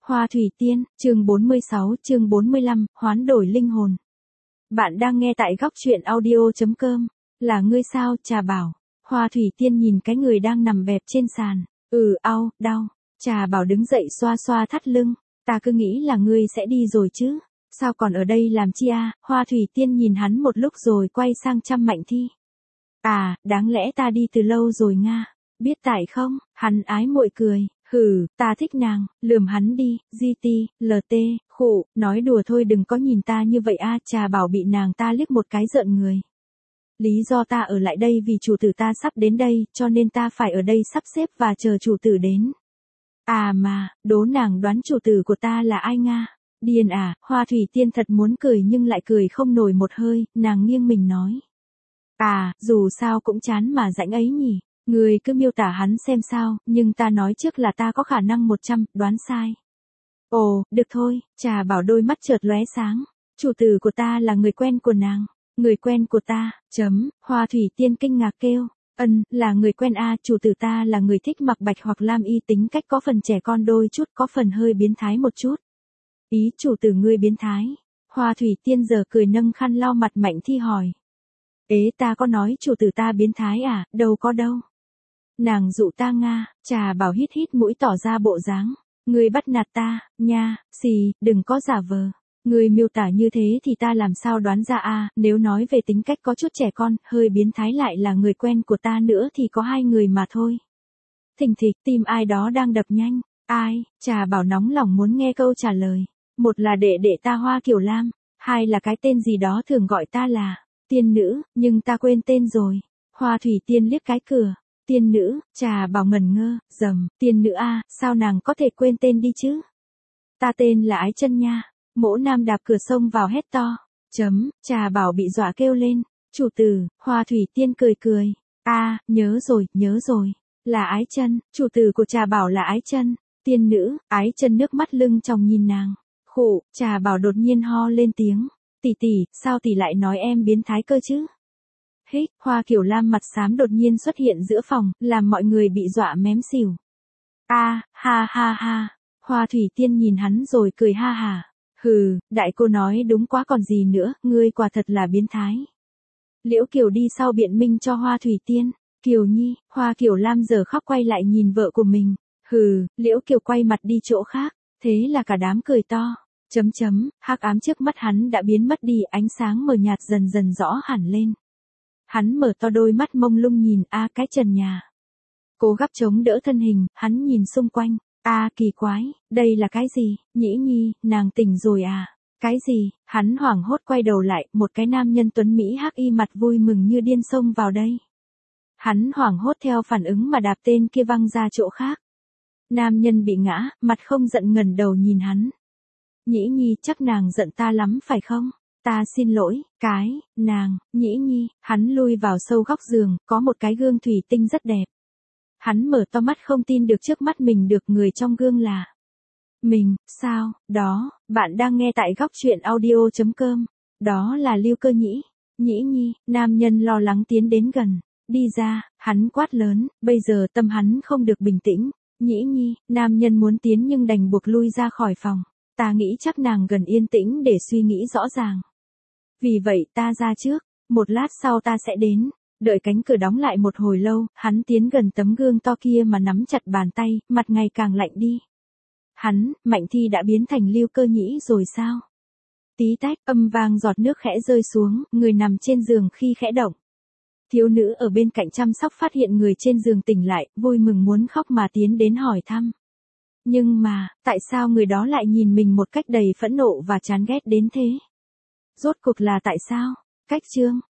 Hoa Thủy Tiên, chương 46, chương 45, hoán đổi linh hồn. Bạn đang nghe tại góc truyện audio.com. Là ngươi sao, Trà Bảo? Hoa Thủy Tiên nhìn cái người đang nằm bẹp trên sàn. Đau. Trà Bảo đứng dậy xoa xoa thắt lưng. Ta cứ nghĩ là ngươi sẽ đi rồi chứ. Sao còn ở đây làm chi à? Hoa Thủy Tiên nhìn hắn một lúc rồi quay sang chăm Mạnh Thi. À, đáng lẽ ta đi từ lâu rồi nga. Biết tại không? Hắn ái muội cười. Ta thích nàng, lườm hắn đi, LT, khụ, nói đùa thôi đừng có nhìn ta như vậy a. Trà Bảo bị nàng ta liếc một cái giận người. Lý do ta ở lại đây vì chủ tử ta sắp đến đây, cho nên ta phải ở đây sắp xếp và chờ chủ tử đến. À mà, đố nàng đoán chủ tử của ta là ai nga? Điên à? Hoa Thủy Tiên thật muốn cười nhưng lại cười không nổi một hơi, nàng nghiêng mình nói. À, dù sao cũng chán mà rãnh ấy nhỉ. Người cứ miêu tả hắn xem sao, nhưng ta nói trước là ta có khả năng 100, đoán sai. Ồ, được thôi, Trà Bảo đôi mắt chợt lóe sáng. Chủ tử của ta là người quen của nàng. Người quen của ta, Hoa Thủy Tiên kinh ngạc kêu. Là người quen a. Chủ tử ta là người thích mặc bạch hoặc lam y, tính cách có phần trẻ con đôi chút, có phần hơi biến thái một chút. Ý chủ tử ngươi biến thái. Hoa Thủy Tiên giờ cười nâng khăn lau mặt Mạnh Thi hỏi. Ế, ta có nói chủ tử ta biến thái à? Đâu có đâu. Nàng dụ ta nga. Trà Bảo hít hít mũi tỏ ra bộ dáng. Ngươi bắt nạt ta, nha, đừng có giả vờ. Ngươi miêu tả như thế thì ta làm sao đoán ra a? Nếu nói về tính cách có chút trẻ con, hơi biến thái lại là người quen của ta nữa thì có 2 người mà thôi. Thình thịch, tim ai đó đang đập nhanh. Ai? Trà Bảo nóng lòng muốn nghe câu trả lời. Một là đệ đệ ta Hoa Kiểu Lam, 2 là cái tên gì đó thường gọi ta là tiên nữ, nhưng ta quên tên rồi. Hoa Thủy Tiên liếc cái cửa. Tiên nữ, Trà Bảo ngẩn ngơ, tiên nữ a, sao nàng có thể quên tên đi chứ? Ta tên là Ái Chân nha. Mỗ Nam đạp cửa xông vào hét to. Trà Bảo bị dọa kêu lên. Chủ tử, Hoa Thủy Tiên cười cười. A, nhớ rồi. Là Ái Chân, chủ tử của Trà Bảo là Ái Chân. Tiên nữ, Ái Chân nước mắt lưng tròng nhìn nàng. Khụ, Trà Bảo đột nhiên ho lên tiếng. Tỷ, sao tỷ lại nói em biến thái cơ chứ? Hích, Hoa Kiểu Lam mặt xám đột nhiên xuất hiện giữa phòng, làm mọi người bị dọa mém xỉu. Ha. Hoa Thủy Tiên nhìn hắn rồi cười ha hả. Đại cô nói đúng quá còn gì nữa, ngươi quả thật là biến thái. Liễu Kiều đi sau biện minh cho Hoa Thủy Tiên. Kiều Nhi, Hoa Kiểu Lam giờ khóc quay lại nhìn vợ của mình. Liễu Kiều quay mặt đi chỗ khác, thế là cả đám cười to. Hắc ám trước mắt hắn đã biến mất đi, ánh sáng mờ nhạt dần dần rõ hẳn lên. Hắn mở to đôi mắt mông lung nhìn cái trần nhà. Cố gắng chống đỡ thân hình, hắn nhìn xung quanh. Kỳ quái, đây là cái gì? Nhĩ Nhi, nàng tỉnh rồi à? Cái gì? Hắn hoảng hốt quay đầu lại, một cái nam nhân tuấn Mỹ hắc y mặt vui mừng như điên xông vào đây. Hắn hoảng hốt theo phản ứng mà đạp tên kia văng ra chỗ khác. Nam nhân bị ngã, mặt không giận ngẩng đầu nhìn hắn. Nhĩ Nhi, chắc nàng giận ta lắm phải không? Ta xin lỗi, Nhĩ Nhi, hắn lui vào sâu góc giường, có một cái gương thủy tinh rất đẹp. Hắn mở to mắt không tin được trước mắt mình, được người trong gương là mình. Sao? Đó, bạn đang nghe tại góc truyện audio.com. Đó là Lưu Cơ Nhĩ. Nhĩ Nhi, nam nhân lo lắng tiến đến gần. Đi ra, hắn quát lớn, bây giờ tâm hắn không được bình tĩnh. Nhĩ Nhi, nam nhân muốn tiến nhưng đành buộc lui ra khỏi phòng. Ta nghĩ chắc nàng gần yên tĩnh để suy nghĩ rõ ràng. Vì vậy ta ra trước, một lát sau ta sẽ đến. Đợi cánh cửa đóng lại một hồi lâu, hắn tiến gần tấm gương to kia mà nắm chặt bàn tay, mặt ngày càng lạnh đi. Mạnh Thi đã biến thành Lưu Cơ Nhĩ rồi sao? Tí tách, âm vang giọt nước khẽ rơi xuống, người nằm trên giường khi khẽ động. Thiếu nữ ở bên cạnh chăm sóc phát hiện người trên giường tỉnh lại, vui mừng muốn khóc mà tiến đến hỏi thăm. Nhưng mà, tại sao người đó lại nhìn mình một cách đầy phẫn nộ và chán ghét đến thế? Rốt cuộc là tại sao? Cách chương